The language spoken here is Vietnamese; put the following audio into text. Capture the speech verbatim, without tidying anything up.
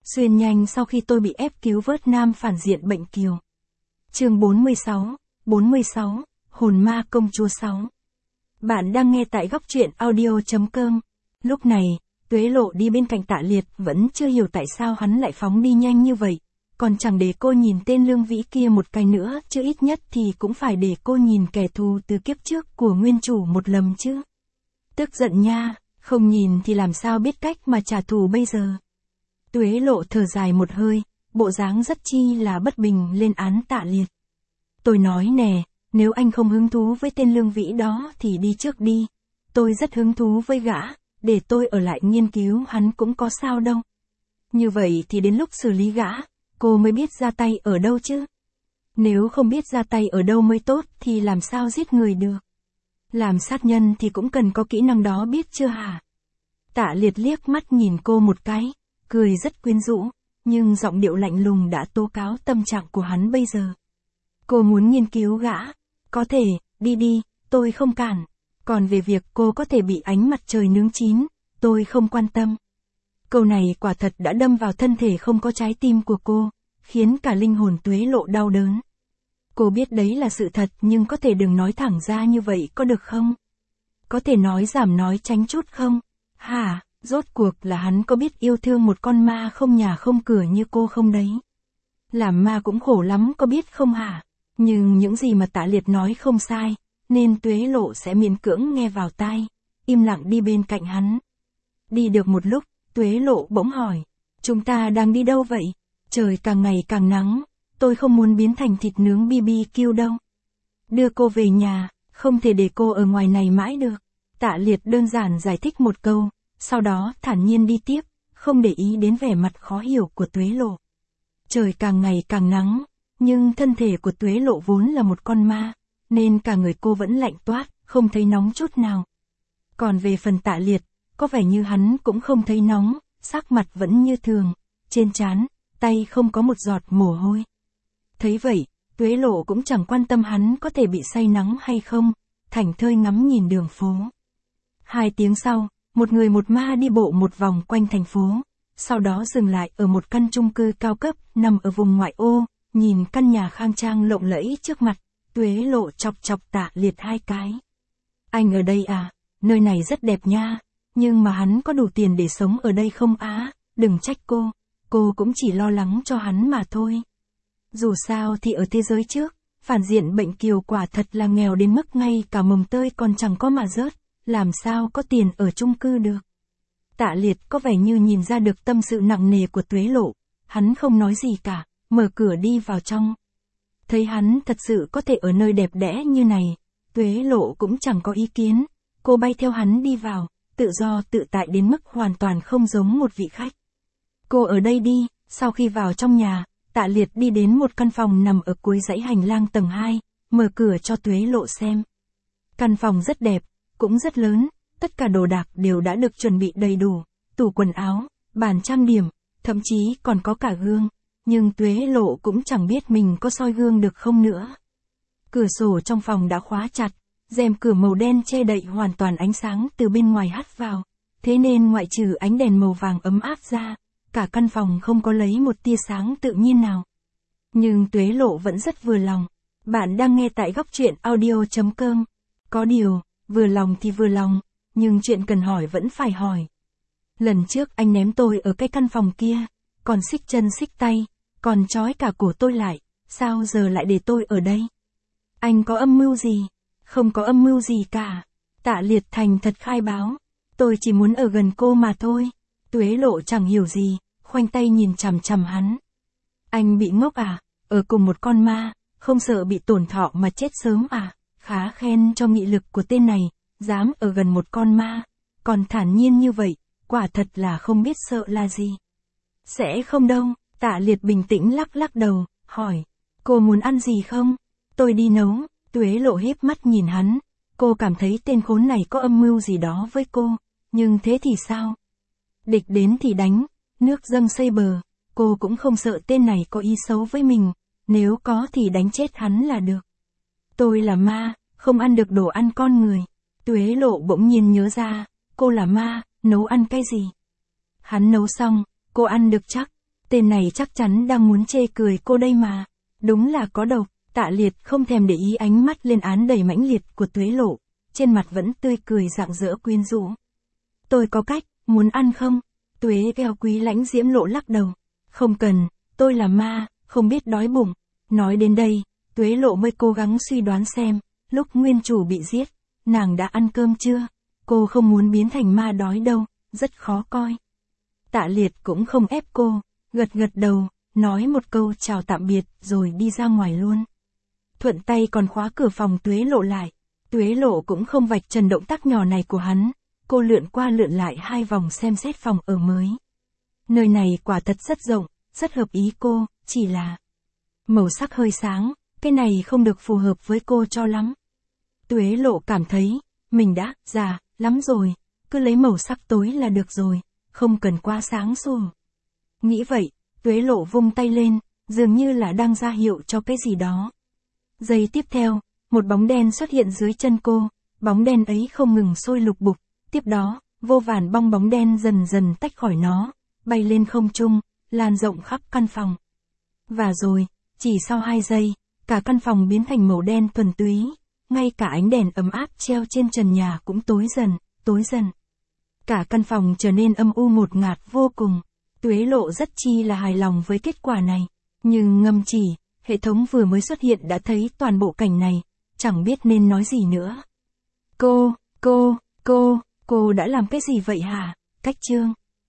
Xuyên nhanh sau khi tôi bị ép cứu vớt nam phản diện bệnh kiều. Chương bốn mươi sáu, bốn mươi sáu, Hồn ma công chúa sáu. Bạn đang nghe tại góc truyện audio chấm com. Lúc này, Tuế Lộ đi bên cạnh Tạ Liệt vẫn chưa hiểu tại sao hắn lại phóng đi nhanh như vậy. Còn chẳng để cô nhìn tên Lương Vĩ kia một cái nữa, chứ ít nhất thì cũng phải để cô nhìn kẻ thù từ kiếp trước của nguyên chủ một lần chứ. Tức giận nha, không nhìn thì làm sao biết cách mà trả thù bây giờ. Tuế Lộ thở dài một hơi, bộ dáng rất chi là bất bình lên án Tạ Liệt. Tôi nói nè, nếu anh không hứng thú với tên Lương Vĩ đó thì đi trước đi. Tôi rất hứng thú với gã, để tôi ở lại nghiên cứu hắn cũng có sao đâu. Như vậy thì đến lúc xử lý gã, cô mới biết ra tay ở đâu chứ. Nếu không biết ra tay ở đâu mới tốt thì làm sao giết người được. Làm sát nhân thì cũng cần có kỹ năng đó biết chưa hả? Tạ Liệt liếc mắt nhìn cô một cái, cười rất quyến rũ, nhưng giọng điệu lạnh lùng đã tố cáo tâm trạng của hắn bây giờ. Cô muốn nghiên cứu gã, có thể, đi đi, tôi không cản. Còn về việc cô có thể bị ánh mặt trời nướng chín, tôi không quan tâm. Câu này quả thật đã đâm vào thân thể không có trái tim của cô, khiến cả linh hồn Tuế Lộ đau đớn. Cô biết đấy là sự thật nhưng có thể đừng nói thẳng ra như vậy có được không? Có thể nói giảm nói tránh chút không? Hả, rốt cuộc là hắn có biết yêu thương một con ma không nhà không cửa như cô không đấy? Làm ma cũng khổ lắm có biết không hả? Nhưng những gì mà Tạ Liệt nói không sai, nên Tuế Lộ sẽ miễn cưỡng nghe vào tai, im lặng đi bên cạnh hắn. Đi được một lúc, Tuế Lộ bỗng hỏi, chúng ta đang đi đâu vậy? Trời càng ngày càng nắng, tôi không muốn biến thành thịt nướng bê bê kiu đâu. Đưa cô về nhà, không thể để cô ở ngoài này mãi được. Tạ Liệt đơn giản giải thích một câu, sau đó thản nhiên đi tiếp, không để ý đến vẻ mặt khó hiểu của Tuế Lộ. Trời càng ngày càng nắng, nhưng thân thể của Tuế Lộ vốn là một con ma, nên cả người cô vẫn lạnh toát, không thấy nóng chút nào. Còn về phần Tạ Liệt, có vẻ như hắn cũng không thấy nóng, sắc mặt vẫn như thường, trên trán, tay không có một giọt mồ hôi. Thấy vậy, Tuế Lộ cũng chẳng quan tâm hắn có thể bị say nắng hay không, thảnh thơi ngắm nhìn đường phố. Hai tiếng sau, một người một ma đi bộ một vòng quanh thành phố, sau đó dừng lại ở một căn chung cư cao cấp nằm ở vùng ngoại ô, nhìn căn nhà khang trang lộng lẫy trước mặt, Tuế Lộ chọc chọc Tạ Liệt hai cái. Anh ở đây à, nơi này rất đẹp nha, nhưng mà hắn có đủ tiền để sống ở đây không á? Đừng trách cô, cô cũng chỉ lo lắng cho hắn mà thôi. Dù sao thì ở thế giới trước, phản diện bệnh kiều quả thật là nghèo đến mức ngay cả mồng tơi còn chẳng có mà rớt, làm sao có tiền ở chung cư được. Tạ Liệt có vẻ như nhìn ra được tâm sự nặng nề của Tuế Lộ, hắn không nói gì cả, mở cửa đi vào trong. Thấy hắn thật sự có thể ở nơi đẹp đẽ như này, Tuế Lộ cũng chẳng có ý kiến, cô bay theo hắn đi vào, tự do tự tại đến mức hoàn toàn không giống một vị khách. Cô ở đây đi. Sau khi vào trong nhà, Tạ Liệt đi đến một căn phòng nằm ở cuối dãy hành lang tầng hai, mở cửa cho Tuế Lộ xem. Căn phòng rất đẹp, cũng rất lớn, tất cả đồ đạc đều đã được chuẩn bị đầy đủ, tủ quần áo, bàn trang điểm, thậm chí còn có cả gương, nhưng Tuế Lộ cũng chẳng biết mình có soi gương được không nữa. Cửa sổ trong phòng đã khóa chặt, rèm cửa màu đen che đậy hoàn toàn ánh sáng từ bên ngoài hắt vào, thế nên ngoại trừ ánh đèn màu vàng ấm áp ra, cả căn phòng không có lấy một tia sáng tự nhiên nào. Nhưng Tuế Lộ vẫn rất vừa lòng. Bạn đang nghe tại góc truyện audio chấm com. Có điều, vừa lòng thì vừa lòng, nhưng chuyện cần hỏi vẫn phải hỏi. Lần trước anh ném tôi ở cái căn phòng kia, còn xích chân xích tay, còn trói cả cổ tôi lại, sao giờ lại để tôi ở đây? Anh có âm mưu gì? Không có âm mưu gì cả. Tạ Liệt thành thật khai báo. Tôi chỉ muốn ở gần cô mà thôi. Tuế Lộ chẳng hiểu gì, khoanh tay nhìn chằm chằm hắn. Anh bị ngốc à? Ở cùng một con ma, không sợ bị tổn thọ mà chết sớm à? Khá khen cho nghị lực của tên này, dám ở gần một con ma, còn thản nhiên như vậy, quả thật là không biết sợ là gì. Sẽ không đâu, Tạ Liệt bình tĩnh lắc lắc đầu, hỏi, cô muốn ăn gì không? Tôi đi nấu. Tuế Lộ híp mắt nhìn hắn, cô cảm thấy tên khốn này có âm mưu gì đó với cô, nhưng thế thì sao? Địch đến thì đánh, nước dâng xây bờ, cô cũng không sợ tên này có ý xấu với mình, nếu có thì đánh chết hắn là được. Tôi là ma, không ăn được đồ ăn con người. Tuế Lộ bỗng nhiên nhớ ra, cô là ma, nấu ăn cái gì? Hắn nấu xong, cô ăn được chắc. Tên này chắc chắn đang muốn chê cười cô đây mà. Đúng là có độc. Tạ Liệt không thèm để ý ánh mắt lên án đầy mãnh liệt của Tuế Lộ, trên mặt vẫn tươi cười rạng rỡ quyến rũ. Tôi có cách, muốn ăn không? Tuế gheo Quý Lãnh Diễm Lộ lắc đầu. Không cần, tôi là ma, không biết đói bụng. Nói đến đây, Tuế Lộ mới cố gắng suy đoán xem, lúc nguyên chủ bị giết, nàng đã ăn cơm chưa? Cô không muốn biến thành ma đói đâu, rất khó coi. Tạ Liệt cũng không ép cô, gật gật đầu, nói một câu chào tạm biệt rồi đi ra ngoài luôn. Thuận tay còn khóa cửa phòng Tuế Lộ lại. Tuế Lộ cũng không vạch trần động tác nhỏ này của hắn, cô lượn qua lượn lại hai vòng xem xét phòng ở mới. Nơi này quả thật rất rộng, rất hợp ý cô, chỉ là màu sắc hơi sáng, cái này không được phù hợp với cô cho lắm. Tuế Lộ cảm thấy, mình đã già lắm rồi, cứ lấy màu sắc tối là được rồi, không cần quá sáng sủa. Nghĩ vậy, Tuế Lộ vung tay lên, dường như là đang ra hiệu cho cái gì đó. Giây tiếp theo, một bóng đen xuất hiện dưới chân cô, bóng đen ấy không ngừng sôi lục bục, tiếp đó, vô vàn bong bóng đen dần dần tách khỏi nó, bay lên không trung, lan rộng khắp căn phòng. Và rồi, chỉ sau hai giây, cả căn phòng biến thành màu đen thuần túy, ngay cả ánh đèn ấm áp treo trên trần nhà cũng tối dần, tối dần. Cả căn phòng trở nên âm u ngột ngạt vô cùng. Tuế Lộ rất chi là hài lòng với kết quả này, nhưng ngâm chỉ, hệ thống vừa mới xuất hiện đã thấy toàn bộ cảnh này, chẳng biết nên nói gì nữa. Cô, cô, cô, cô đã làm cái gì vậy hả? Cách chương.